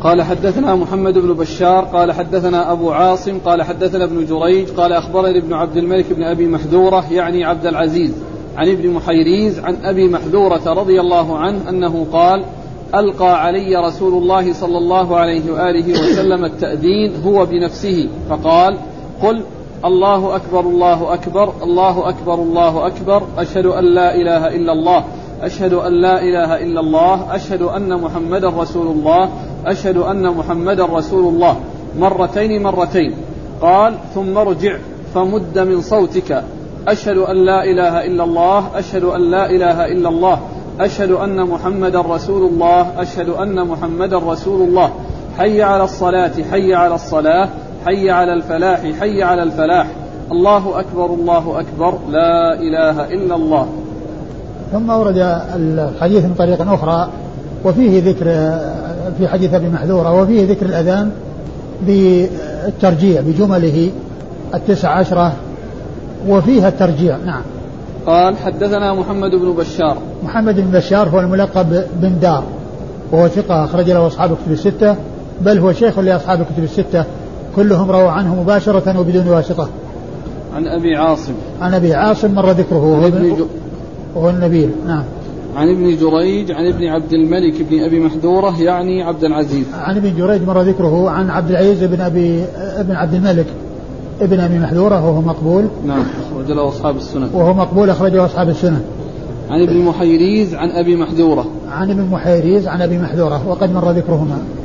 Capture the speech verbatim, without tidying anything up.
قال حدثنا محمد بن بشار قال حدثنا أبو عاصم قال حدثنا ابن جريج قال أخبرني ابن عبد الملك بن أبي محذورة يعني عبد العزيز عن ابن محيريز عن أبي محذورة رضي الله عنه أنه قال ألقى علي رسول الله صلى الله عليه وآله وسلم التأذين هو بنفسه فقال قل الله أكبر الله أكبر الله أكبر الله أكبر أشهد أن لا إله إلا الله أشهد أن لا إله إلا الله أشهد أن محمدا رسول الله أشهد أن محمدا رسول الله مرتين مرتين. قال ثم ارجع فمد من صوتك أشهد أن لا إله إلا الله أشهد أن لا إله إلا الله أشهد أن محمدا رسول الله أشهد أن محمدا رسول الله حي على الصلاة حي على الصلاة حي على الفلاح حي على الفلاح الله أكبر الله أكبر لا إله إلا الله. ثم ورد الحديث من طريق أخرى وفيه ذكر في حديث أبي محذورة وفيه ذكر الأذان بالترجيع بجمله التسع عشرة وفيها الترجيع. نعم. قال حدثنا محمد بن بشار. محمد بن بشار هو الملقب بن دار وهو ثقة أخرج له أصحاب الكتب الستة بل هو شيخ لأصحاب الكتب الستة كلهم رووا عنه مباشرة وبدون واسطة. عن أبي عاصم. عن أبي عاصم مر ذكره وهو النبيل. نعم. عن ابن جريج عن ابن عبد الملك بن أبي محذورة يعني عبد العزيز. عن ابن جريج مر ذكره عن عبد العزيز بن أبي ابن عبد الملك ابن أبي محذورة وهو مقبول. نعم أخرج له أصحاب السنن. وهو مقبول أخرجه أصحاب السنن. عن ابن محيريز عن أبي محذورة. عن ابن محيريز عن أبي محذورة وقد مر ذكرهما.